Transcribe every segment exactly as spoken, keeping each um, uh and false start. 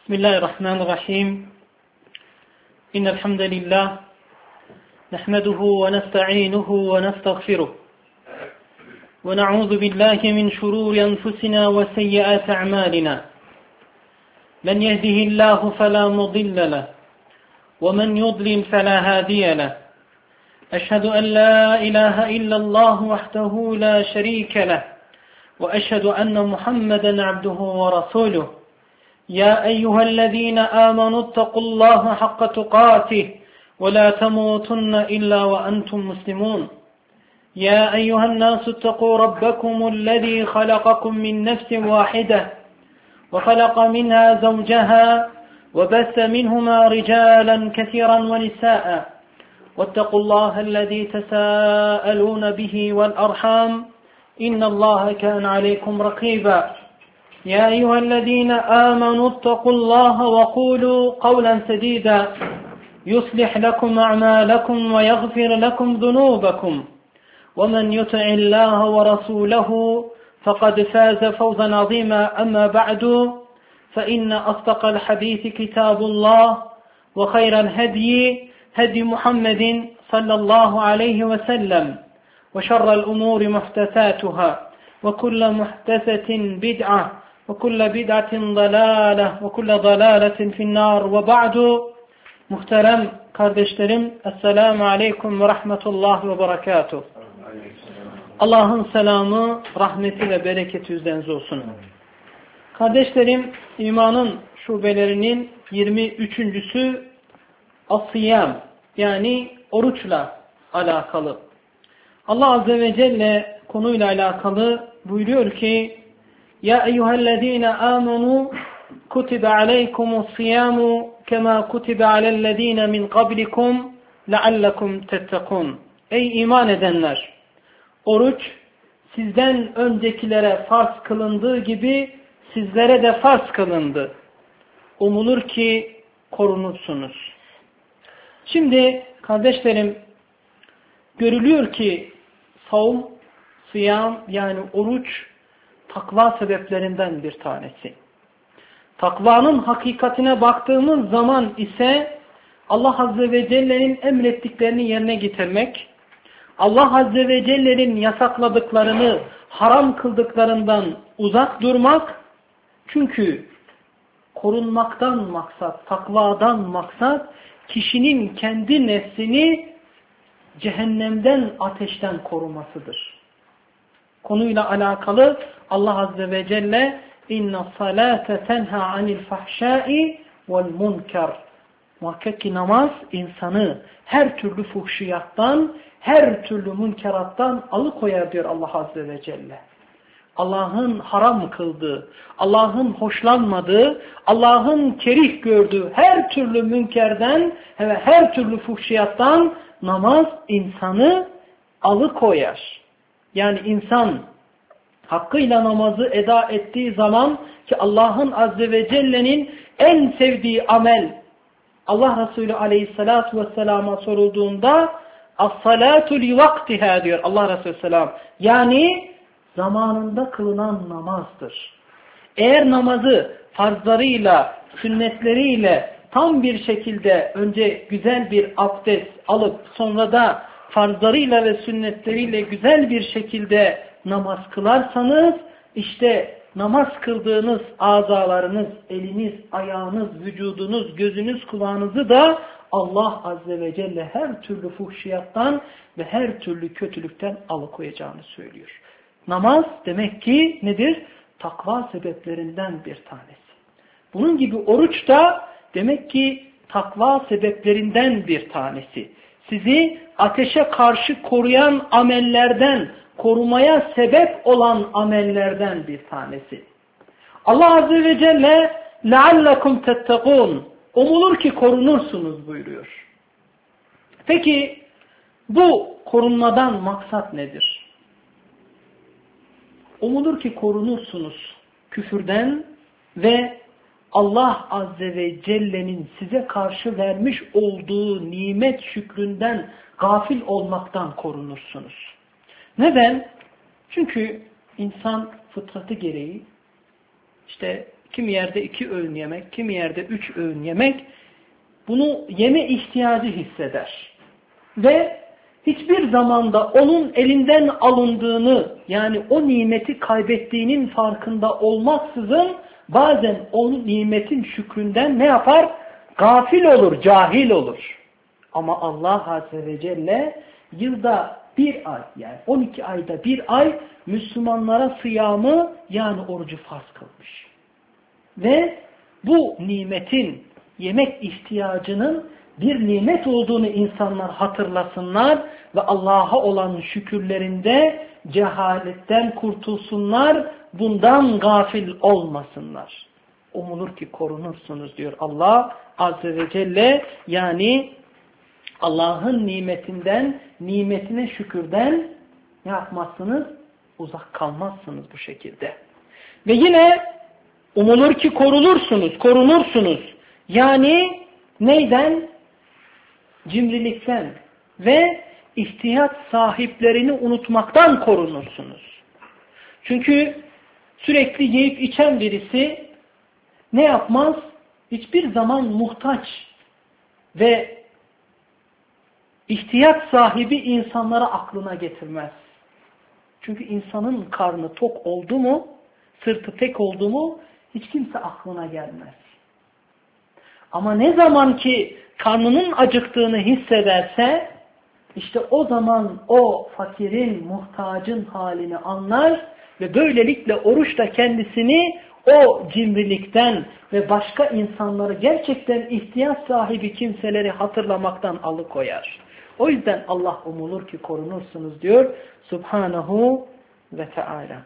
بسم الله الرحمن الرحيم إن الحمد لله نحمده ونستعينه ونستغفره ونعوذ بالله من شرور أنفسنا وسيئات أعمالنا من يهده الله فلا مضل له ومن يضلل فلا هادي له أشهد أن لا إله إلا الله وحده لا شريك له وأشهد أن محمدا عبده ورسوله يا أيها الذين آمنوا اتقوا الله حق تقاته ولا تموتن إلا وأنتم مسلمون يا أيها الناس اتقوا ربكم الذي خلقكم من نفس واحدة وخلق منها زوجها وبث منهما رجالا كثيرا ونساء واتقوا الله الذي تساءلون به والأرحام إن الله كان عليكم رقيبا يا أيها الذين آمنوا اتقوا الله وقولوا قولا سديدا يصلح لكم أعمالكم ويغفر لكم ذنوبكم ومن يطع الله ورسوله فقد فاز فوزا عظيما أما بعد فإن أصدق الحديث كتاب الله وخير الهدي هدي محمد صلى الله عليه وسلم وشر الأمور محدثاتها وكل محدثة بدعة وكل بدعة ضلالة وكل ضلالة في النار وبعد. Muhterem kardeşlerim, Esselamu Aleyküm ve Rahmetullah ve Berekatuhu. Allah'ın selamı, rahmeti ve bereketi üzerinize olsun. Kardeşlerim, imanın şubelerinin yirmi üçüncüsü As-Siyam, yani oruçla alakalı. Allah Azze ve Celle konuyla alakalı buyuruyor ki: Ya eyyühellezine amenu kutibe aleykumus-siyamu kema kutibe alellezine min qablikum leallekum tettekun. Ey iman edenler! Oruç sizden öncekilere farz kılındığı gibi sizlere de farz kılındı. Umulur ki korunursunuz. Şimdi kardeşlerim, görülüyor ki savun, siyam yani oruç takva sebeplerinden bir tanesi. Takvanın hakikatine baktığımız zaman ise Allah Azze ve Celle'nin emrettiklerini yerine getirmek, Allah Azze ve Celle'nin yasakladıklarını, haram kıldıklarından uzak durmak, çünkü korunmaktan maksat, takvadan maksat, kişinin kendi nefsini cehennemden, ateşten korumasıdır. Konuyla alakalı Allah Azze ve Celle inna salate tenha anil fahşai vel munkar. Muhakkak ki namaz insanı her türlü fuhşiyattan, her türlü münkerattan alıkoyar diyor Allah Azze ve Celle. Allah'ın haram kıldığı, Allah'ın hoşlanmadığı, Allah'ın kerih gördüğü her türlü münkerden ve her türlü fuhşiyattan namaz insanı alıkoyar. Yani insan hakkıyla namazı eda ettiği zaman ki Allah'ın Azze ve Celle'nin en sevdiği amel, Allah Resulü Aleyhisselatü Vesselam'a sorulduğunda as-salatu li vaktiha diyor Allah Resulü Selam. Yani zamanında kılınan namazdır. Eğer namazı farzlarıyla, sünnetleriyle tam bir şekilde önce güzel bir abdest alıp sonra da farzlarıyla ve sünnetleriyle güzel bir şekilde namaz kılarsanız, işte namaz kıldığınız azalarınız, eliniz, ayağınız, vücudunuz, gözünüz, kulağınızı da Allah Azze ve Celle her türlü fuhşiyattan ve her türlü kötülükten alıkoyacağını söylüyor. Namaz demek ki nedir? Takva sebeplerinden bir tanesi. Bunun gibi oruç da demek ki takva sebeplerinden bir tanesi. Sizi ateşe karşı koruyan amellerden, korumaya sebep olan amellerden bir tanesi. Allah Azze ve Celle لَعَلَّكُمْ تَتَّقُونَ umulur ki korunursunuz buyuruyor. Peki bu korunmadan maksat nedir? Umulur ki korunursunuz küfürden ve Allah Azze ve Celle'nin size karşı vermiş olduğu nimet şükründen gafil olmaktan korunursunuz. Neden? Çünkü insan fıtratı gereği işte kimi yerde iki öğün yemek, kimi yerde üç öğün yemek, bunu yeme ihtiyacı hisseder. Ve hiçbir zamanda onun elinden alındığını, yani o nimeti kaybettiğinin farkında olmaksızın bazen onun nimetin şükründen ne yapar? Gafil olur, cahil olur. Ama Allah Azze ve Celle yılda bir ay, yani on iki ayda bir ay Müslümanlara sıyamı, yani orucu farz kılmış. Ve bu nimetin, yemek ihtiyacının bir nimet olduğunu insanlar hatırlasınlar ve Allah'a olan şükürlerinde cehaletten kurtulsunlar, bundan gafil olmasınlar. Umulur ki korunursunuz diyor Allah Azze ve Celle. Yani Allah'ın nimetinden, nimetine şükürden ne yapmazsınız? Uzak kalmazsınız bu şekilde. Ve yine umulur ki korunursunuz, korunursunuz. Yani neyden? Cimrilikten ve ihtiyaç sahiplerini unutmaktan korunursunuz. Çünkü sürekli yiyip içen birisi ne yapmaz? Hiçbir zaman muhtaç ve ihtiyaç sahibi insanlara aklına getirmez. Çünkü insanın karnı tok oldu mu, sırtı tek oldu mu hiç kimse aklına gelmez. Ama ne zaman ki karnının acıktığını hissederse, işte o zaman o fakirin, muhtacın halini anlar ve böylelikle oruç da kendisini o cimrilikten ve başka insanları, gerçekten ihtiyaç sahibi kimseleri hatırlamaktan alıkoyar. O yüzden Allah umulur ki korunursunuz diyor Subhanahu ve Teala.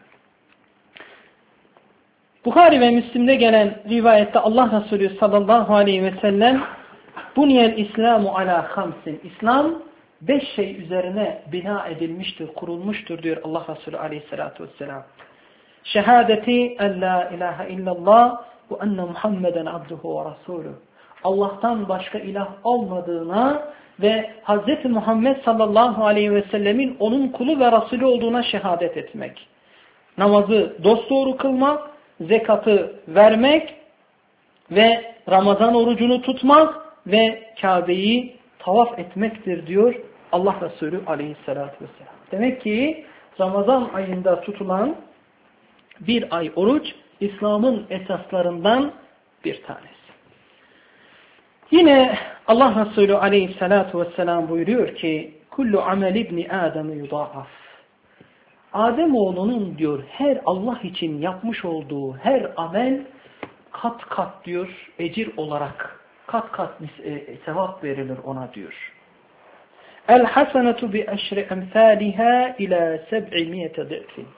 Buhari ve Müslim'de gelen rivayette Allah Resulü sallallahu aleyhi ve sellem Buniyel İslamu ala hamsin. İslam beş şey üzerine bina edilmiştir, kurulmuştur diyor Allah Resulü aleyhissalatu vesselam. Şehadeti en la ilahe illallah ve enne Muhammeden abduhu ve rasuluhu. Allah'tan başka ilah olmadığına ve Hz. Muhammed sallallahu aleyhi ve sellemin onun kulu ve Resulü olduğuna şehadet etmek. Namazı dosdoğru kılmak, zekatı vermek ve Ramazan orucunu tutmak ve Kabe'yi tavaf etmektir diyor Allah Resulü aleyhissalatü vesselam. Demek ki Ramazan ayında tutulan bir ay oruç İslam'ın esaslarından bir tanesi. Yine Allah Resulü aleyhissalatu vesselam buyuruyor ki kullu amel ibni Adem yudaaf. Ademoğlunun diyor her Allah için yapmış olduğu her amel kat kat diyor ecir olarak kat kat e, sevap verilir ona diyor. El hasenetu bi eşri emsaliha ila seb'imiyete di'fin.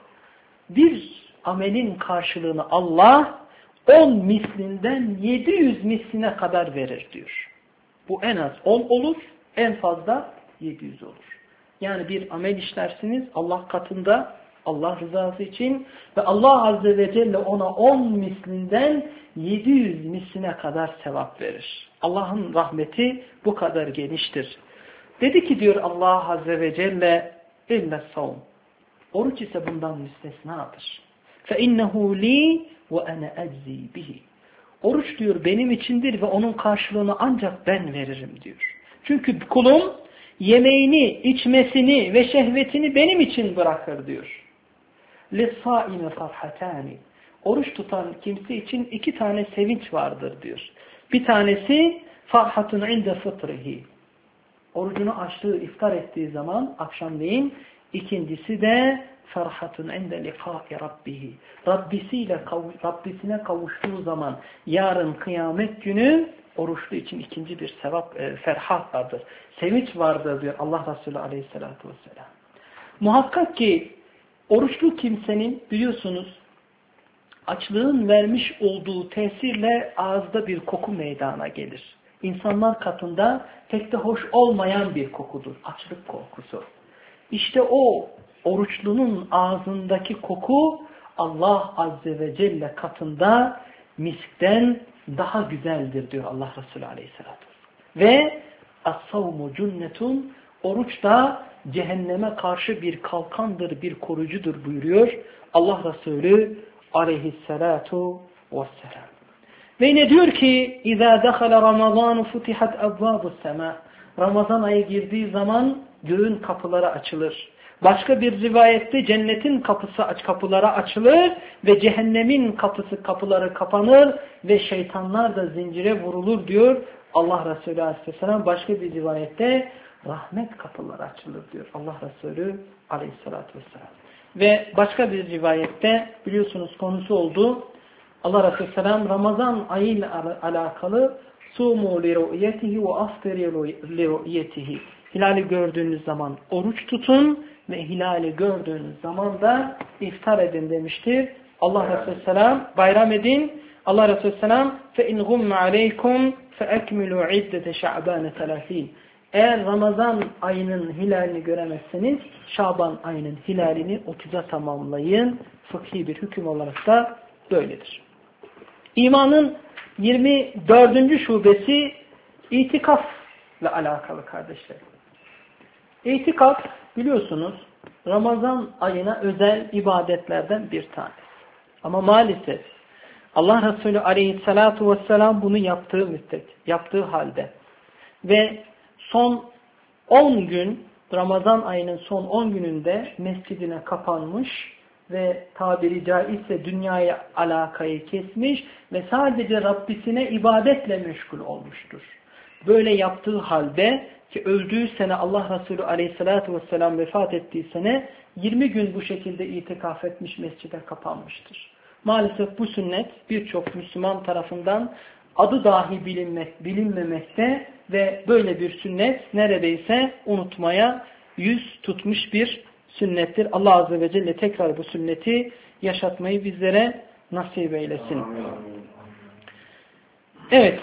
Bir amelin karşılığını Allah on mislinden yedi yüz misline kadar verir diyor. Bu en az on olur, en fazla yedi yüz olur. Yani bir amel işlersiniz Allah katında, Allah rızası için ve Allah Azze ve Celle ona on mislinden yedi yüz misline kadar sevap verir. Allah'ın rahmeti bu kadar geniştir. Dedi ki diyor Allah Azze ve Celle illa savm. Oruç ise bundan müstesnadır. فَاِنَّهُ لِي وَاَنَا اَجْزِي بِهِ. Oruç diyor benim içindir ve onun karşılığını ancak ben veririm diyor. Çünkü kulum yemeğini, içmesini ve şehvetini benim için bırakır diyor. لِلصَّائِمِ فَرْحَتَانِ. Oruç tutan kimse için iki tane sevinç vardır diyor. Bir tanesi farhatun inde fıtrihi. Orucunu açtığı, iftar ettiği zaman akşamleyin. İkincisi de ferhatun inde liqa'i rabbihi. Rabbisiyle Rabbisine kavuştuğu zaman yarın kıyamet günü oruçlu için ikinci bir sevap, e, ferhat vardır. Sevinç vardır diyor Allah Resulü aleyhissalatu vesselam. Muhakkak ki oruçlu kimsenin biliyorsunuz açlığın vermiş olduğu tesirle ağızda bir koku meydana gelir. İnsanlar katında pek de hoş olmayan bir kokudur. Açlık kokusu. İşte o oruçlunun ağzındaki koku Allah Azze ve Celle katında miskten daha güzeldir diyor Allah Resulü Aleyhisselatü Vesselam. Ve as-savmu cunnetun, oruç da cehenneme karşı bir kalkandır, bir korucudur buyuruyor Allah Resulü Aleyhisselatu vesselam. Ve yine diyor ki اِذَا دَخَلَ رَمَضَانُ فُتِحَتْ اَبْوَابُ السَّمَاءِ Ramazan ayı girdiği zaman göğün kapıları açılır. Başka bir rivayette cennetin kapısı aç kapıları açılır ve cehennemin kapısı kapıları kapanır ve şeytanlar da zincire vurulur diyor Allah Resulü Aleyhisselam. Başka bir rivayette rahmet kapıları açılır diyor Allah Resulü Aleyhisselatü Vesselam. Ve başka bir rivayette biliyorsunuz konusu oldu. Allah Resulü Selam Ramazan ayıyla alakalı sumu li ru'yetihi ve aftiru li ru'yetihi. Hilali gördüğünüz zaman oruç tutun ve hilali gördüğünüz zaman da iftar edin demiştir. Allah Resulü Selam bayram edin. Allah Resulü Selam fe in gumme aleykum fe ekmilu iddete şa'bane selâfîn. Eğer Ramazan ayının hilalini göremezseniz Şaban ayının hilalini otuza tamamlayın. Fıkhi bir hüküm olarak da böyledir. İmanın yirmi dördüncü şubesi itikafla alakalı kardeşlerim. İtikaf biliyorsunuz Ramazan ayına özel ibadetlerden bir tanesi. Ama maalesef Allah Resulü Aleyhisselatü Vesselam bunu yaptığı müddet, yaptığı halde ve son on gün Ramazan ayının son on gününde mescidine kapanmış ve tabiri caizse dünyaya alakayı kesmiş ve sadece Rabbisine ibadetle meşgul olmuştur. Böyle yaptığı halde ki öldüğü sene Allah Resulü Aleyhisselatü Vesselam vefat ettiği sene yirmi gün bu şekilde itikaf etmiş mescide kapanmıştır. Maalesef bu sünnet birçok Müslüman tarafından adı dahi bilinmek, bilinmemekte ve böyle bir sünnet neredeyse unutmaya yüz tutmuş bir sünnettir. Allah Azze ve Celle tekrar bu sünneti yaşatmayı bizlere nasip eylesin. Evet.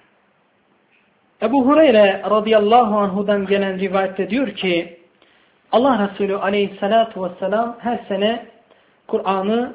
Ebu Hureyre radıyallahu anhudan gelen rivayette diyor ki Allah Resulü aleyhissalatu vesselam her sene Kur'an'ı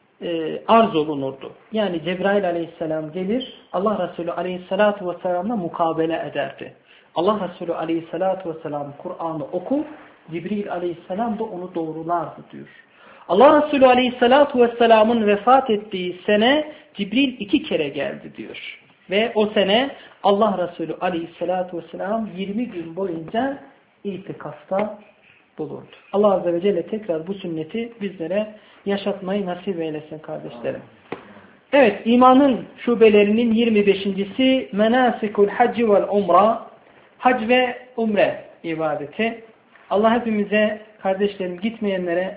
e, arz olunurdu. Yani Cebrail aleyhisselam gelir Allah Resulü aleyhissalatu vesselam'la mukabele ederdi. Allah Resulü aleyhissalatu vesselam Kur'an'ı okur, Cibril aleyhisselam da onu doğrulardı diyor. Allah Resulü aleyhissalatu vesselam'ın vefat ettiği sene Cibril iki kere geldi diyor. Ve o sene Allah Resulü aleyhissalatu vesselam yirmi gün boyunca itikafta bulundu. Allah Azze ve Celle tekrar bu sünneti bizlere yaşatmayı nasip eylesin kardeşlerim. Evet, imanın şubelerinin yirmi beşincisi menasikul hacci vel umra, hac ve umre ibadeti. Allah hepimize kardeşlerim gitmeyenlere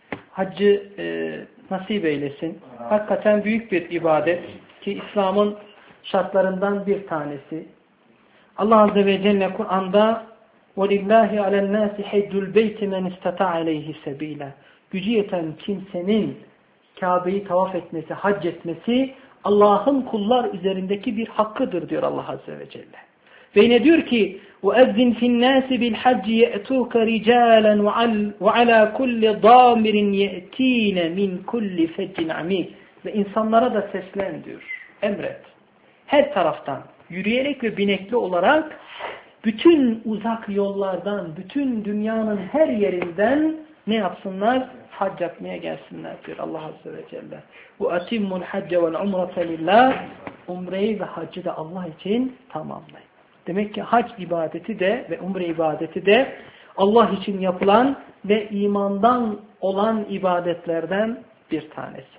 haccı e, nasip eylesin. Hakikaten büyük bir ibadet ki İslam'ın şartlarından bir tanesi. Allah Azze ve Celle Kur'an'da وَلِلَّهِ عَلَى النَّاسِ حَجُّ الْبَيْتِ مَنْ اِسْتَطَعَ عَلَيْهِ سَب۪يلًا Gücü yeten kimsenin Kabe'yi tavaf etmesi, hac etmesi Allah'ın kullar üzerindeki bir hakkıdır diyor Allah Azze ve Celle. Ve yine diyor ki وَاَذِّنْ فِي النَّاسِ بِالْحَجِّ يَأْتُوكَ رِجَالًا وَعَلَى كُلِّ ضَامِرٍ يَأْتِينَ مِنْ كُلِّ فَجٍّ عَمِيقٍ Ve insanlara da seslen diyor, emret. Her taraftan yürüyerek ve binekli olarak bütün uzak yollardan, bütün dünyanın her yerinden ne yapsınlar? Hac yapmaya gelsinler diyor Allah Azze ve Celle. Bu atimmul hacce vel umrete lillah. Umreyi ve haccı da Allah için tamamlayın. Demek ki hac ibadeti de ve umre ibadeti de Allah için yapılan ve imandan olan ibadetlerden bir tanesi.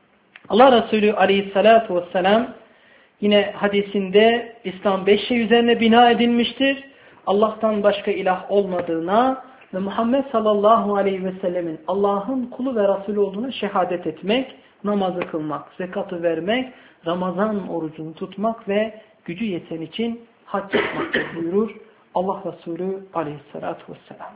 Allah Resulü aleyhissalatu vesselam yine hadisinde İslam beş şey üzerine bina edilmiştir. Allah'tan başka ilah olmadığına ve Muhammed sallallahu aleyhi ve sellemin Allah'ın kulu ve Resulü olduğuna şehadet etmek, namazı kılmak, zekatı vermek, Ramazan orucunu tutmak ve gücü yeten için hac yapmak buyurur Allah Resulü aleyhissalatu vesselam.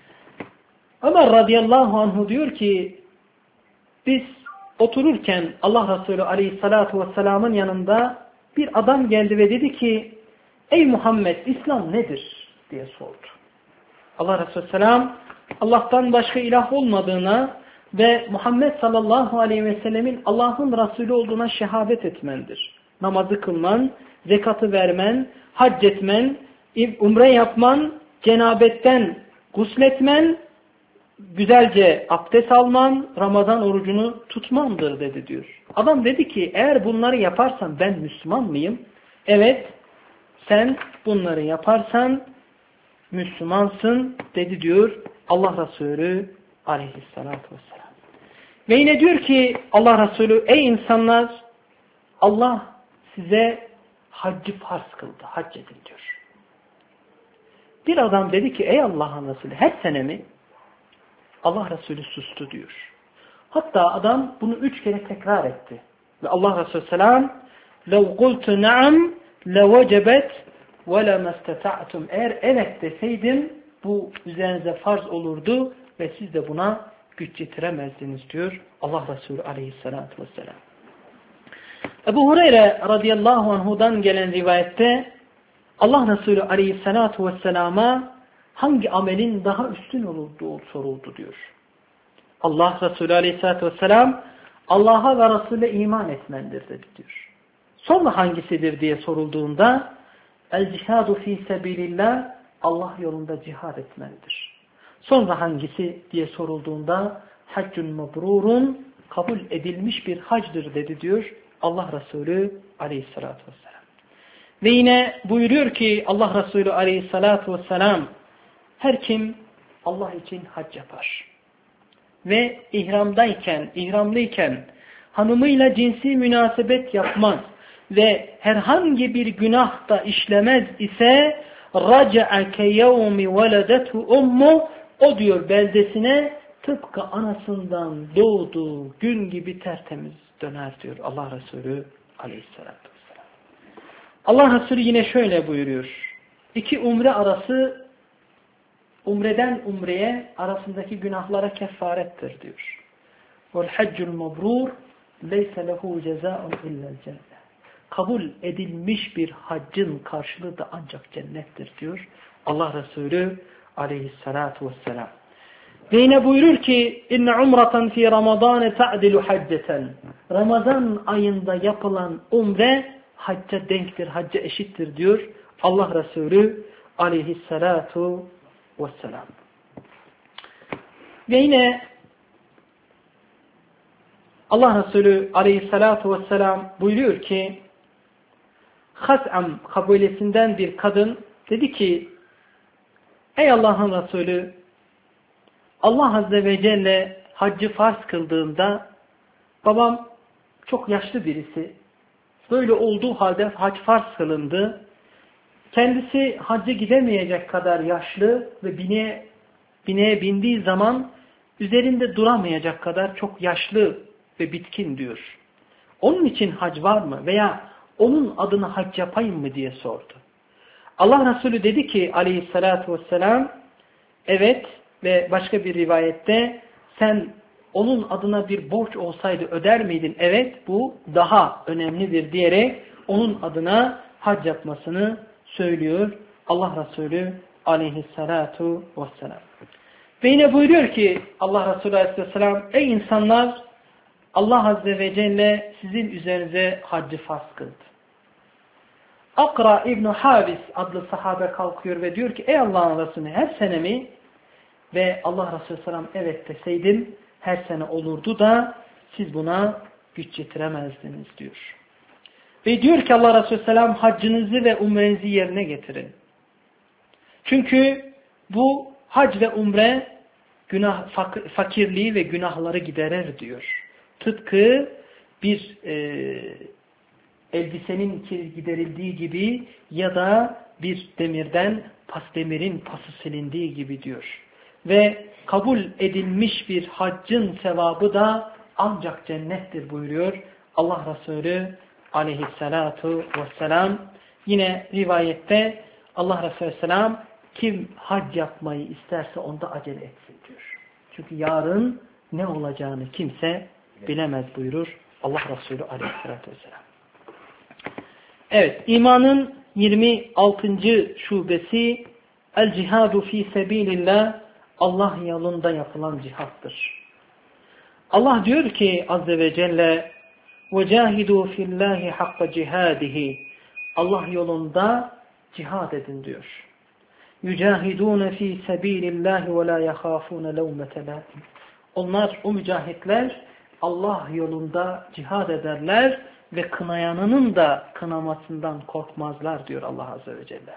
Ömer radıyallahu anhu diyor ki biz otururken Allah Resulü aleyhissalatu vesselamın yanında bir adam geldi ve dedi ki ey Muhammed İslam nedir diye sordu. Allah Resulü selam Allah'tan başka ilah olmadığına ve Muhammed sallallahu aleyhi ve sellemin Allah'ın Resulü olduğuna şehadet etmendir. Namazı kılman, zekatı vermen, hac etmen, umre yapman, cenabetten gusletmen güzelce abdest alman, Ramazan orucunu tutmandır dedi diyor. Adam dedi ki eğer bunları yaparsan ben Müslüman mıyım? Evet, sen bunları yaparsan Müslümansın dedi diyor Allah Resulü aleyhissalatü vesselam. Ve yine diyor ki Allah Resulü, ey insanlar, Allah size haccı farz kıldı, hac edin diyor. Bir adam dedi ki ey Allah'ın Resulü, her sene mi? Allah Resulü sustu diyor. Hatta adam bunu üç kere tekrar etti. Ve Allah Resulü selam لَوْ قُلْتُ نَعَمْ لَوَجَبَتْ وَلَمَا اسْتَطَعْتُمْ Eğer evet deseydim bu üzerinize farz olurdu ve siz de buna güç yetiremezdiniz diyor Allah Resulü aleyhissalatü vesselam. Ebu Hureyre radıyallahu anhudan gelen rivayette Allah Resulü aleyhissalatü vesselama hangi amelin daha üstün olduğu soruldu diyor. Allah Resulü aleyhissalatü vesselam Allah'a ve Resul'e iman etmendir dedi diyor. Sonra hangisidir diye sorulduğunda el cihadu fi sebilillah Allah yolunda cihad etmendir. Sonra hangisi diye sorulduğunda haccun mebrurun kabul edilmiş bir hacdır dedi diyor Allah Resulü aleyhissalatü vesselam. Ve yine buyuruyor ki Allah Resulü aleyhissalatü vesselam her kim Allah için hac yapar ve ihramdayken, ihramlıyken hanımıyla cinsi münasebet yapmaz ve herhangi bir günah da işlemez ise raca'a ke yevmi veledetu ummu o diyor beldesine tıpkı anasından doğduğu gün gibi tertemiz döner diyor Allah Resulü aleyhissalatü vesselam. Allah Resulü yine şöyle buyuruyor. İki umre arası umreden umreye arasındaki günahlara kefarettir diyor. Vel haccul mebrur leyse lehu cezaun illa'l cennet. Kabul edilmiş bir haccın karşılığı da ancak cennettir diyor Allah Resulü aleyhissalatu vesselam. Ve yine buyurur ki inne umratan fi ramazan ta'dilu hacceten. Ramazan ayında yapılan umre hacca denktir, hacca eşittir diyor Allah Resulü aleyhissalatu vesselam. Ve yine Allah Resulü aleyhissalatu vesselam buyuruyor ki Has'am kabilesinden bir kadın dedi ki ey Allah'ın Resulü Allah Azze ve Celle haccı farz kıldığında babam çok yaşlı birisi. Böyle olduğu halde hac farz kılındı. Kendisi hacca gidemeyecek kadar yaşlı ve bineğe, bineğe bindiği zaman üzerinde duramayacak kadar çok yaşlı ve bitkin diyor. Onun için hac var mı? Veya onun adına hac yapayım mı diye sordu. Allah Resulü dedi ki aleyhissalatu vesselam evet ve başka bir rivayette sen onun adına bir borç olsaydı öder miydin? Evet bu daha önemlidir diyerek onun adına hac yapmasını söylüyor Allah Resulü aleyhissalatu vesselam. Ve yine buyuruyor ki Allah Resulü aleyhisselam ey insanlar Allah Azze ve Celle sizin üzerinize haccı farz kıldı. Akra İbn-i Habis adlı sahabe kalkıyor ve diyor ki ey Allah'ın Resulü her sene mi? Ve Allah Resulü selam evet deseydim her sene olurdu da siz buna güç yetiremezdiniz diyor. Ve diyor ki Allah Resulü selam haccınızı ve umrenizi yerine getirin. Çünkü bu hac ve umre günah, fakirliği ve günahları giderir diyor. Tıpkı bir e, elbisenin giderildiği gibi ya da bir demirden pas demirin pası silindiği gibi diyor. Ve kabul edilmiş bir haccın sevabı da ancak cennettir buyuruyor Allah Resulü aleyhissalatu vesselam. Yine rivayette Allah Resulü selam kim hac yapmayı isterse onda acele etsin diyor. Çünkü yarın ne olacağını kimse bilemez buyurur Allah Resulü aleyhissalatu vesselam. Evet, imanın yirmi altıncı şubesi el cihadu fi sebilillah Allah yolunda yapılan cihattır. Allah diyor ki Azze ve Celle وَجَاهِدُوا فِي اللّٰهِ حَقَّ جِهَادِهِ Allah yolunda cihad edin diyor. يُجَاهِدُونَ ف۪ي سَب۪يلِ اللّٰهِ وَلَا يَخَافُونَ لَوْمَةَ لَائِمٍ. Onlar, o mücahitler Allah yolunda cihad ederler ve kınayanının da kınamasından korkmazlar diyor Allah Azze ve Celle.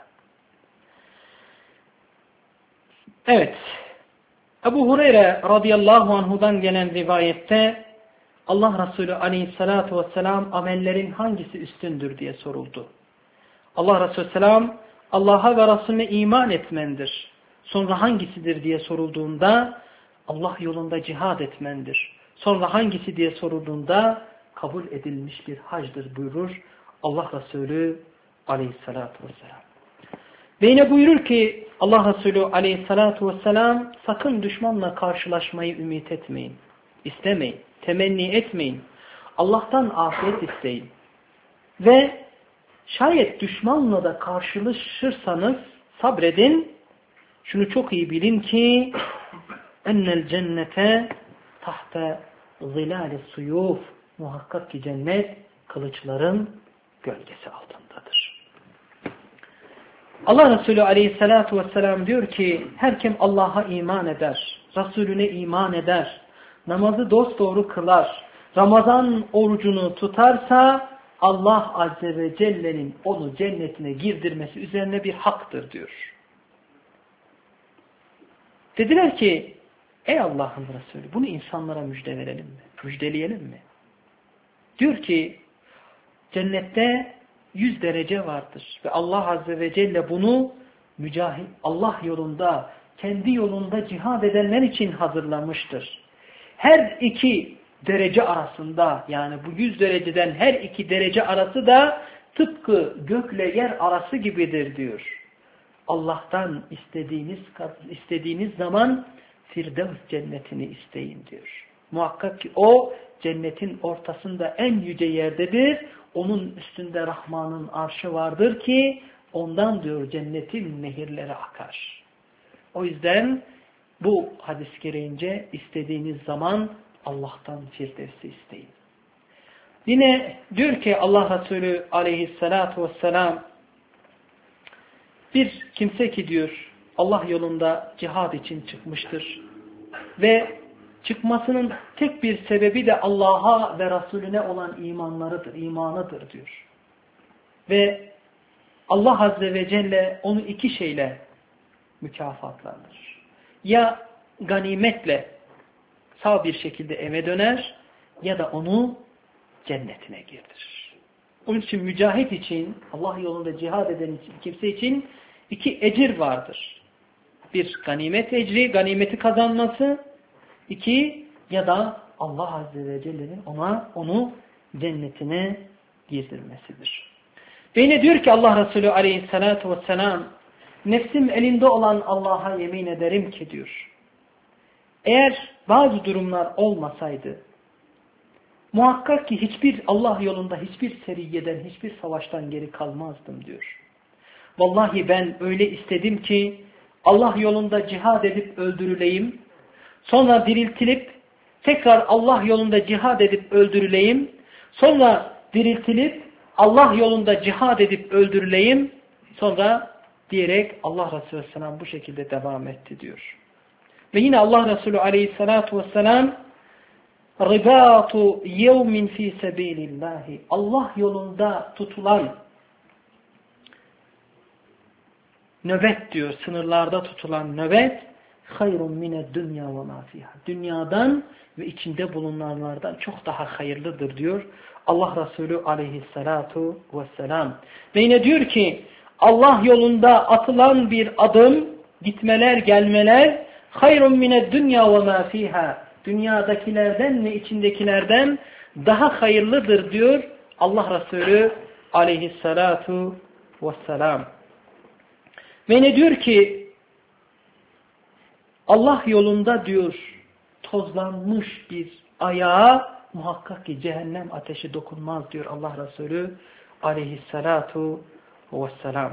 Evet, Ebu Hureyre radıyallahu anhudan gelen rivayette Allah Resulü aleyhissalatu vesselam amellerin hangisi üstündür diye soruldu. Allah Resulü selam Allah'a ve Resulüne iman etmendir. Sonra hangisidir diye sorulduğunda Allah yolunda cihad etmendir. Sonra hangisi diye sorulduğunda kabul edilmiş bir hacdır buyurur Allah Resulü aleyhissalatu vesselam. Ve yine buyurur ki Allah Resulü aleyhissalatu vesselam sakın düşmanla karşılaşmayı ümit etmeyin, istemeyin, temenni etmeyin. Allah'tan afiyet isteyin. Ve şayet düşmanla da karşılaşırsanız sabredin. Şunu çok iyi bilin ki ennel cennete tahta zilal suyuf, muhakkak ki cennet kılıçların gölgesi altındadır. Allah Resulü aleyhissalatu vesselam diyor ki her kim Allah'a iman eder, Resulüne iman eder, namazı dosdoğru kılar, Ramazan orucunu tutarsa Allah Azze ve Celle'nin onu cennetine girdirmesi üzerine bir haktır diyor. Dediler ki ey Allah'ın Resulü bunu insanlara müjde verelim mi? Müjdeleyelim mi? Diyor ki cennette yüz derece vardır ve Allah Azze ve Celle bunu mücahit Allah yolunda, kendi yolunda cihad edenler için hazırlamıştır. Her iki derece arasında, yani bu yüz dereceden her iki derece arası da tıpkı gökle yer arası gibidir diyor. Allah'tan istediğiniz istediğiniz zaman Firdevs cennetini isteyin diyor. Muhakkak ki o cennetin ortasında en yüce yerdedir. Onun üstünde Rahman'ın arşı vardır ki ondan diyor cennetin nehirleri akar. O yüzden bu hadis gereğince istediğiniz zaman Allah'tan Firdevs'i isteyin. Yine diyor ki Allah Resulü aleyhissalatu vesselam bir kimse ki diyor Allah yolunda cihad için çıkmıştır ve çıkmasının tek bir sebebi de Allah'a ve Resulüne olan imanlarıdır, imanıdır diyor. Ve Allah Azze ve Celle onu iki şeyle mükafatlandırır. Ya ganimetle sağ bir şekilde eve döner ya da onu cennetine girdirir. Onun için mücahit için, Allah yolunda cihad eden için, kimse için iki ecir vardır. Bir ganimet ecri, ganimeti kazanması. İki ya da Allah Azze ve Celle'nin ona onu cennetine girdirmesidir. Ve yine diyor ki Allah Resulü aleyhissalatu vesselam nefsim elinde olan Allah'a yemin ederim ki diyor. Eğer bazı durumlar olmasaydı muhakkak ki hiçbir Allah yolunda hiçbir seriyeden, hiçbir savaştan geri kalmazdım diyor. Vallahi ben öyle istedim ki Allah yolunda cihad edip öldürüleyim. Sonra diriltilip tekrar Allah yolunda cihad edip öldürüleyim. Sonra diriltilip Allah yolunda cihad edip öldürüleyim. Sonra diyerek Allah Resulü Aleyhisselam bu şekilde devam etti diyor. Ve yine Allah Resulü Aleyhisselatü Vesselam ribatu yevmin fi sebilillahi Allah yolunda tutulan nöbet diyor, sınırlarda tutulan nöbet hayrun mined dünya ve ma fiha. Dünyadan ve içinde bulunanlardan çok daha hayırlıdır diyor Allah Resulü aleyhissalatu vesselam. Ve yine diyor ki Allah yolunda atılan bir adım, gitmeler, gelmeler hayrun mined dünya ve ma fiha. Dünyadakilerden ve içindekilerden daha hayırlıdır diyor Allah Resulü aleyhissalatu vesselam. Ve ne diyor ki Allah yolunda diyor tozlanmış bir ayağa muhakkak ki cehennem ateşi dokunmaz diyor Allah Resulü aleyhissalatu vesselam.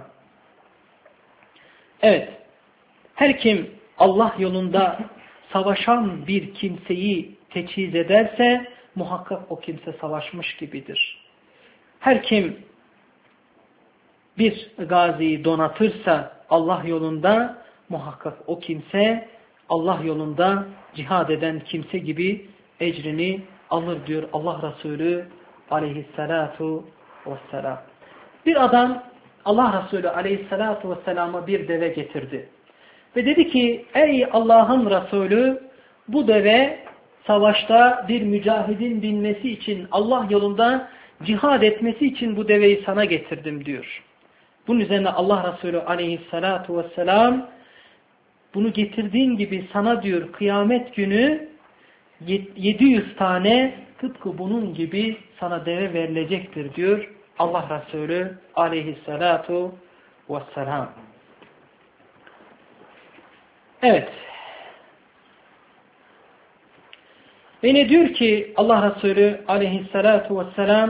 Evet, her kim Allah yolunda savaşan bir kimseyi teçhiz ederse muhakkak o kimse savaşmış gibidir. Her kim bir gaziyi donatırsa Allah yolunda muhakkak o kimse Allah yolunda cihad eden kimse gibi ecrini alır diyor Allah Resulü aleyhissalatu vesselam. Bir adam Allah Resulü aleyhissalatu vesselama bir deve getirdi. Ve dedi ki ey Allah'ın Resulü bu deve savaşta bir mücahidin binmesi için Allah yolunda cihad etmesi için bu deveyi sana getirdim diyor. Bunun üzerine Allah Resulü aleyhissalatu vesselam bunu getirdiğin gibi sana diyor kıyamet günü yedi yüz tane tıpkı bunun gibi sana deve verilecektir diyor Allah Resulü aleyhissalatu vesselam. Evet. Ve ne diyor ki Allah Resulü aleyhissalatu vesselam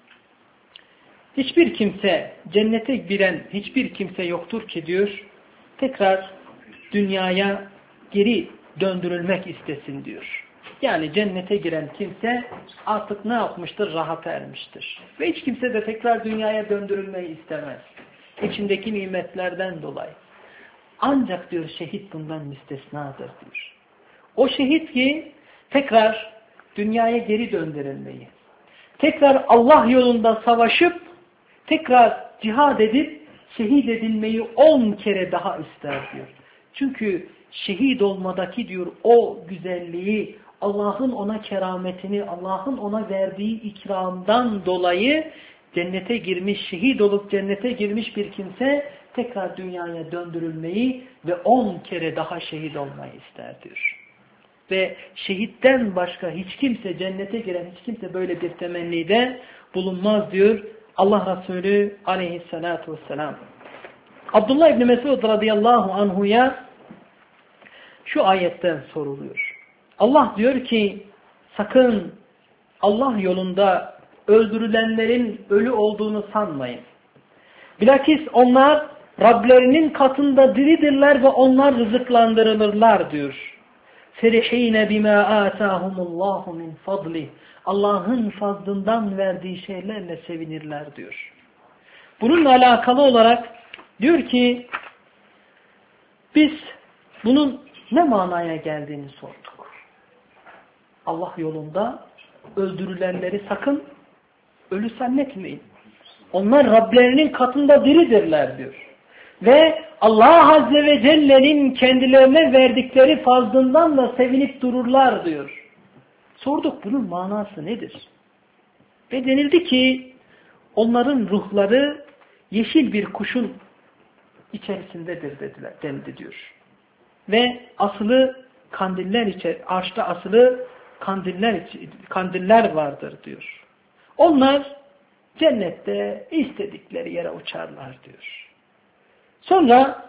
hiçbir kimse cennete giren hiçbir kimse yoktur ki diyor tekrar dünyaya geri döndürülmek istesin diyor. Yani cennete giren kimse artık ne yapmıştır? Rahata ermiştir. Ve hiç kimse de tekrar dünyaya döndürülmeyi istemez. İçindeki nimetlerden dolayı. Ancak diyor şehit bundan müstesnadır diyor. O şehit ki tekrar dünyaya geri döndürülmeyi, tekrar Allah yolunda savaşıp, tekrar cihad edip, şehit edilmeyi on kere daha ister diyor. Çünkü şehit olmadaki diyor o güzelliği, Allah'ın ona kerametini, Allah'ın ona verdiği ikramdan dolayı cennete girmiş, şehit olup cennete girmiş bir kimse tekrar dünyaya döndürülmeyi ve on kere daha şehit olmayı ister diyor. Ve şehitten başka hiç kimse cennete giren hiç kimse böyle bir temennide bulunmaz diyor Allah Resulü aleyhissalatu vesselam. Abdullah İbni Mesud radıyallahu anhuya şu ayetten soruluyor. Allah diyor ki sakın Allah yolunda öldürülenlerin ölü olduğunu sanmayın. Bilakis onlar Rablerinin katında diridirler ve onlar rızıklandırılırlar diyor. Ferihine bima atahumullahu min fadli. Allah'ın fazlından verdiği şeylerle sevinirler diyor. Bununla alakalı olarak diyor ki biz bunun ne manaya geldiğini sorduk. Allah yolunda öldürülenleri sakın ölü zannetmeyin. Onlar Rablerinin katında diridirler diyor. Ve Allah Azze ve Celle'nin kendilerine verdikleri fazlından da sevinip dururlar diyor. Sorduk bunun manası nedir? Ve denildi ki onların ruhları yeşil bir kuşun içerisindedir dediler, denildi diyor. Ve asılı kandiller içer, arşta asılı kandiller kandiller vardır diyor. Onlar cennette istedikleri yere uçarlar diyor. Sonra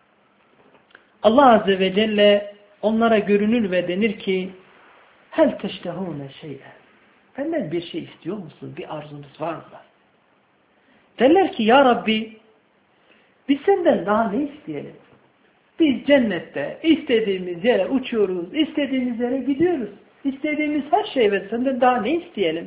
Allah Azze ve Celle onlara görünür ve denir ki hel teştehûne şey'en. Benden bir şey istiyor musun? Bir arzunuz var mı? Derler ki ya Rabbi biz senden daha ne isteyelim? Biz cennette istediğimiz yere uçuyoruz, istediğimiz yere gidiyoruz. İstediğimiz her şey ve senden daha ne isteyelim?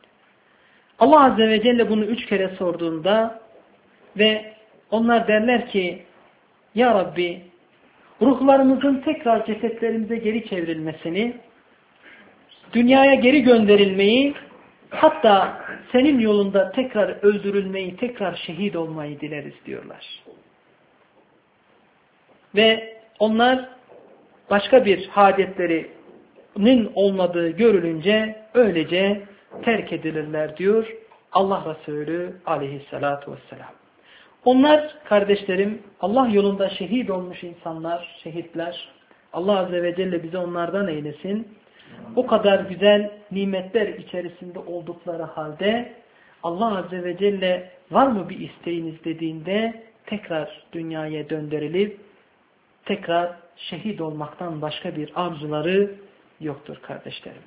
Allah Azze ve Celle bunu üç kere sorduğunda ve onlar derler ki ya Rabbi ruhlarımızın tekrar cesetlerimize geri çevrilmesini, dünyaya geri gönderilmeyi, hatta senin yolunda tekrar öldürülmeyi, tekrar şehit olmayı dileriz diyorlar. Ve onlar başka bir hadetlerinin olmadığı görülünce öylece terk edilirler diyor Allah Resulü aleyhissalatu vesselam. Onlar kardeşlerim Allah yolunda şehit olmuş insanlar, şehitler. Allah Azze ve Celle bize onlardan eylesin. O kadar güzel nimetler içerisinde oldukları halde Allah Azze ve Celle var mı bir isteğiniz dediğinde tekrar dünyaya döndürülüp tekrar şehit olmaktan başka bir arzuları yoktur kardeşlerim.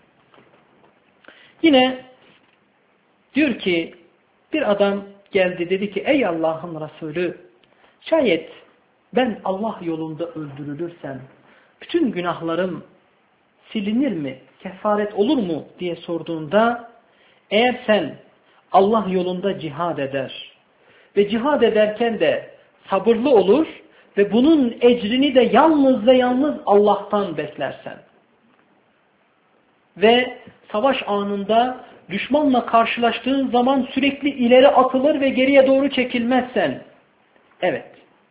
Yine diyor ki bir adam geldi dedi ki ey Allah'ın Resulü şayet ben Allah yolunda öldürülürsem bütün günahlarım silinir mi? Kefaret olur mu? diye sorduğunda eğer sen Allah yolunda cihad eder ve cihad ederken de sabırlı olur ve bunun ecrini de yalnız ve yalnız Allah'tan beklersen ve savaş anında düşmanla karşılaştığın zaman sürekli ileri atılır ve geriye doğru çekilmezsen, evet.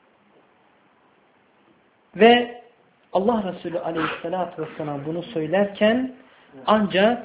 Ve Allah Resulü Aleyhisselatü Vesselam bunu söylerken ancak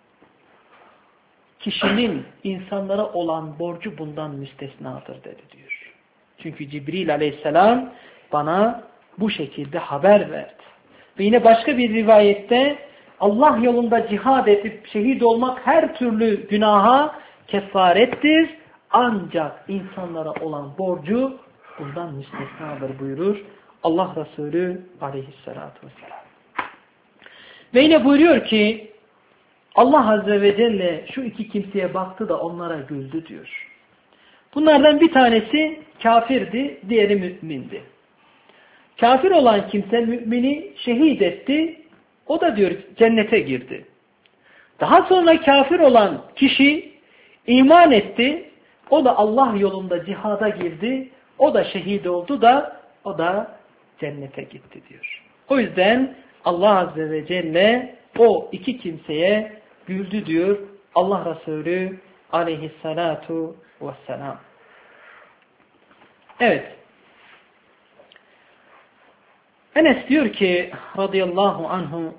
kişinin insanlara olan borcu bundan müstesnadır dedi diyor. Çünkü Cibril Aleyhisselam bana bu şekilde haber verdi. Ve yine başka bir rivayette Allah yolunda cihad edip şehit olmak her türlü günaha kefarettir. Ancak insanlara olan borcu bundan müstesnadır buyurur Allah Resulü Aleyhisselatü Vesselam. Ve yine buyuruyor ki Allah Azze ve Celle şu iki kimseye baktı da onlara güldü diyor. Bunlardan bir tanesi kafirdi, diğeri mümindi. Kafir olan kimse mümini şehit etti, o da diyor cennete girdi. Daha sonra kafir olan kişi iman etti, o da Allah yolunda cihada girdi, o da şehit oldu da o da cennete gitti diyor. O yüzden Allah Azze ve Celle o iki kimseye güldü diyor Allah Resulü Aleyhissalatu vesselam. Evet. Enes diyor ki radıyallahu anhu,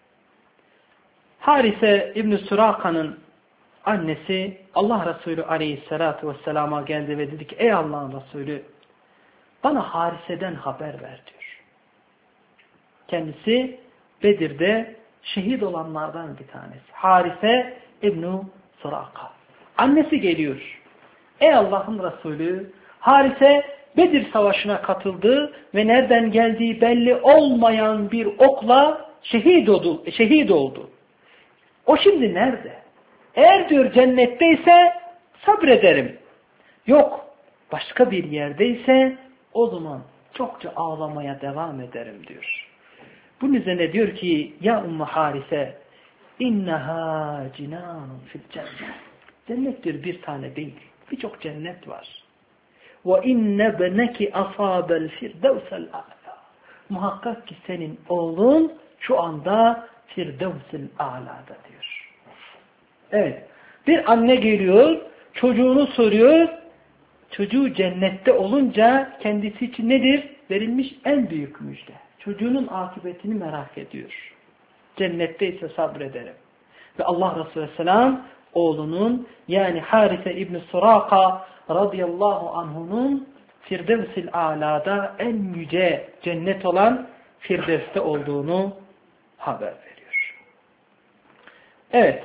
Harise İbn-i Suraka'nın annesi Allah Resulü Aleyhissalatu vesselama geldi ve dedi ki ey Allah'ın Resulü bana Harise'den haber ver diyor. Kendisi Bedir'de şehit olanlardan bir tanesi. Harise İbn-i Suraka. Annesi geliyor. Ey Allah'ın Resulü, Harise Bedir Savaşı'na katıldı ve nereden geldiği belli olmayan bir okla şehit oldu. Şehit oldu. O şimdi nerede? Eğer diyor cennetteyse sabrederim. Yok, başka bir yerdeyse o zaman çokça ağlamaya devam ederim diyor. Bunun üzerine diyor ki ya Ümmü Harise inneha cinanun fil cennet. Cennet diyor bir tane değil. Birçok cennet var. Ve inne beneki asabel firdevsel a'la. Muhakkak ki senin oğlun şu anda firdevsel a'lada diyor. Evet. Bir anne geliyor, çocuğunu soruyor. Çocuğu cennette olunca kendisi için nedir? Verilmiş en büyük müjde. Çocuğunun akıbetini merak ediyor. Cennette ise sabrederim. Ve Allah Resulü Aleyhisselam oğlunun yani Harise İbn-i Suraka radıyallahu anh'unun Firdevs-i Ala'da en yüce cennet olan Firdevs'te olduğunu haber veriyor. Evet.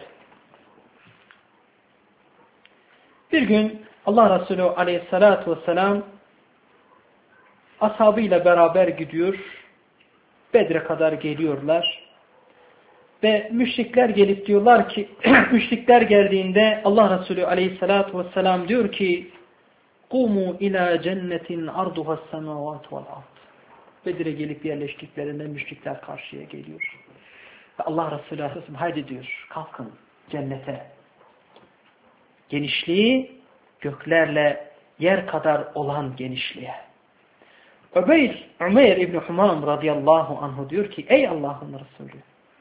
Bir gün Allah Resulü Aleyhisselatü Vesselam ashabıyla beraber gidiyor. Bedre kadar geliyorlar. Ve müşrikler gelip diyorlar ki, müşrikler geldiğinde Allah Resulü Aleyhisselatü Vesselam diyor ki, قُومُوا اِلَى cennetin arduha السَّمَوَاتُ وَالْاَرْضِ. Bedir'e gelip yerleştiklerinde müşrikler karşıya geliyor. Ve Allah Resulü Aleyhisselam haydi diyor, kalkın cennete. Genişliği göklerle yer kadar olan genişliğe. Öbeyr, Ömer İbni Humam radıyallahu anhu diyor ki, ey Allah'ın Resulü,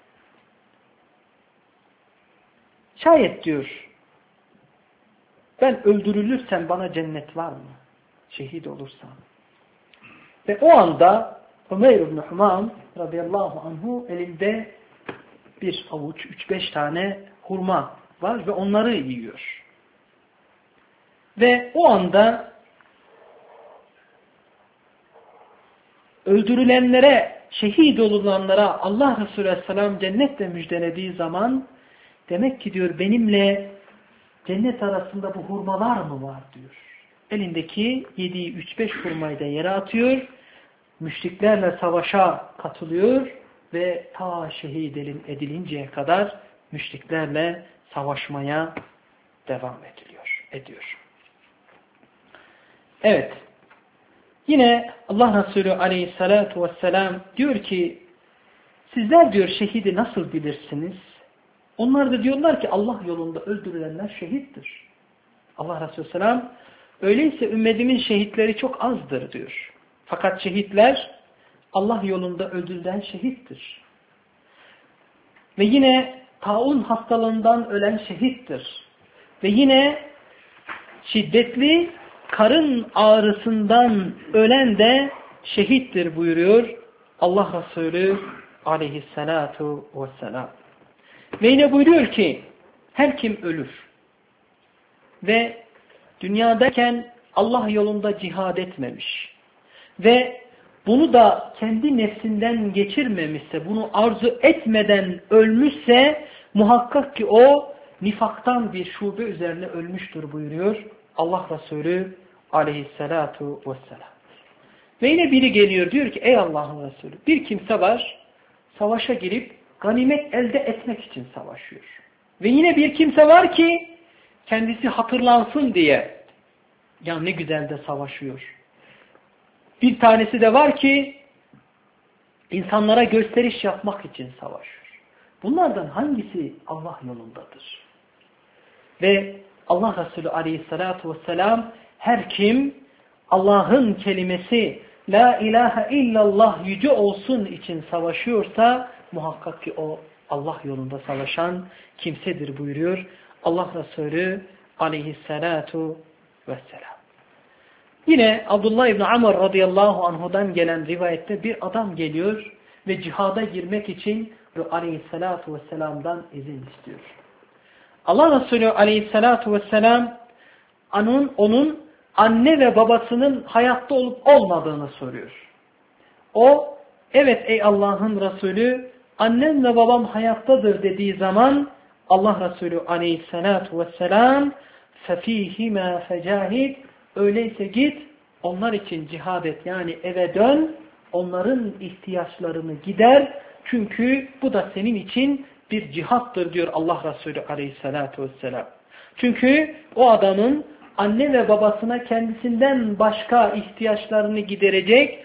şayet diyor, ben öldürülürsem bana cennet var mı? Şehit olursam. Ve o anda Ömer İbni Humam radıyallahu anhu elinde bir avuç, üç beş tane hurma var ve onları yiyor. Ve o anda öldürülenlere, şehit olulanlara Allah Resulü Aleyhisselam cennetle müjdelediği zaman demek ki diyor benimle cennet arasında bu hurmalar mı var diyor. Elindeki yediği üç beş hurmayı da yere atıyor. Müşriklerle savaşa katılıyor ve ta şehit edilinceye kadar müşriklerle savaşmaya devam ediliyor, ediyor. Evet. Yine Allah Resulü Aleyhisselatü Vesselam diyor ki sizler diyor şehidi nasıl bilirsiniz? Onlar da diyorlar ki Allah yolunda öldürülenler şehittir. Allah Resulü Aleyhisselam öyleyse ümmetimin şehitleri çok azdır diyor. Fakat şehitler Allah yolunda öldürülen şehittir. Ve yine taun hastalığından ölen şehittir. Ve yine şiddetli karın ağrısından ölen de şehittir buyuruyor Allah Resulü aleyhissalatu vesselam. Ve yine buyuruyor ki her kim ölür ve dünyadayken Allah yolunda cihad etmemiş ve bunu da kendi nefsinden geçirmemişse, bunu arzu etmeden ölmüşse muhakkak ki o nifaktan bir şube üzerine ölmüştür buyuruyor Allah Resulü aleyhissalatu vesselam. Ve yine biri geliyor diyor ki ey Allah'ın Resulü, bir kimse var savaşa girip ganimet elde etmek için savaşıyor. Ve yine bir kimse var ki kendisi hatırlansın diye ya ne güzel de savaşıyor. Bir tanesi de var ki insanlara gösteriş yapmak için savaşıyor. Bunlardan hangisi Allah yolundadır? Ve Allah Resulü aleyhissalatu vesselam her kim Allah'ın kelimesi la ilahe illallah yüce olsun için savaşıyorsa muhakkak ki o Allah yolunda savaşan kimsedir buyuruyor Allah Resulü aleyhissalatu vesselam. Yine Abdullah İbni Amr radıyallahu anhudan gelen rivayette bir adam geliyor ve cihada girmek için aleyhissalatu vesselam'dan izin istiyor. Allah Resulü aleyhissalatu vesselam onun, onun anne ve babasının hayatta olup olmadığını soruyor. O evet ey Allah'ın Resulü annem ve babam hayattadır dediği zaman Allah Resulü aleyhissalatu vesselam فَف۪يهِمَا فَجَاهِدْ öyleyse git onlar için cihad et yani eve dön onların ihtiyaçlarını gider çünkü bu da senin için bir cihattır diyor Allah Resulü aleyhissalatu vesselam. Çünkü o adamın anne ve babasına kendisinden başka ihtiyaçlarını giderecek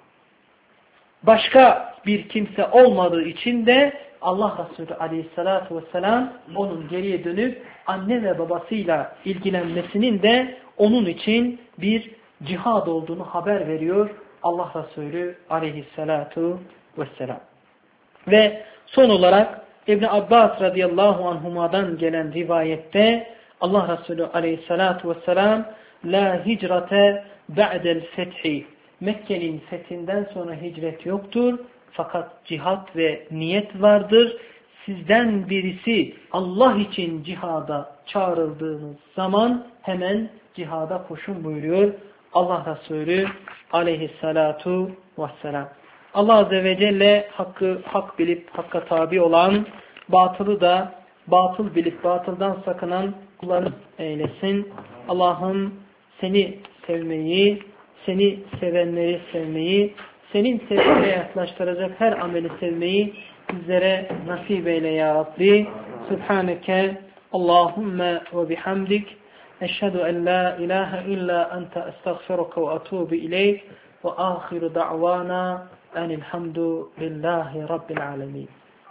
başka bir kimse olmadığı için de Allah Resulü aleyhissalatu vesselam onun geriye dönüp anne ve babasıyla ilgilenmesinin de onun için bir cihad olduğunu haber veriyor Allah Resulü aleyhissalatu vesselam. Ve son olarak İbn Abbas radıyallahu anhuma'dan gelen rivayette Allah Resulü aleyhissalatu vesselam la hicrate ba'del fethi Mekke'nin fethinden sonra hicret yoktur. Fakat cihat ve niyet vardır. Sizden birisi Allah için cihada çağrıldığınız zaman hemen cihada koşun buyuruyor Allah Resulü aleyhissalatu vesselam. Allah Azze ve Celle hakkı hak bilip hakka tabi olan, batılı da batıl bilip batıldan sakınan kullarını eylesin. Allah'ım seni sevmeyi, seni sevenleri sevmeyi, senin sevgine yaklaştıracak her ameli sevmeyi bizlere nasip eyle ya Rabbi. Subhaneke Allahümme ve bihamdik. Eşhedü en la ilahe illa ente estağfiruke ve atubu ileyk. Ve ahiru da'vana enilhamdu lillahi rabbil alemin.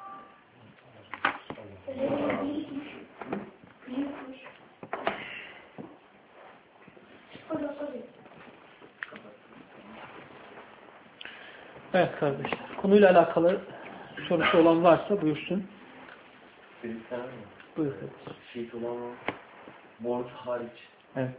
Evet kardeşler. Konuyla alakalı sorusu olan varsa buyursun. Bir tane mi? Buyur kardeşim. Şehit olan o borç hariç. Evet.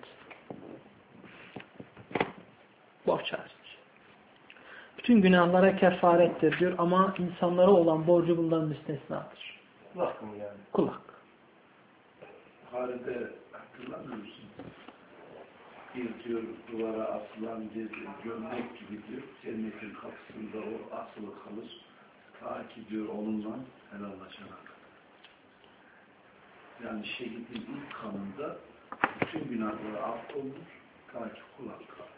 Borç hariç. Bütün günahlara kefarettir diyor ama insanlara olan borcu bundan müstesnadır. Kulak mı yani? Kulak. Halide hatırlamıyor musun? Bir diyor duvara asılan bir gömlek gibi diyor. Cennetin kapısında o asılı kalır. Ta ki diyor onunla helallaşana kadar. Yani şehidin ilk kanında bütün günahları affolunur. Ta ki kulak kalır.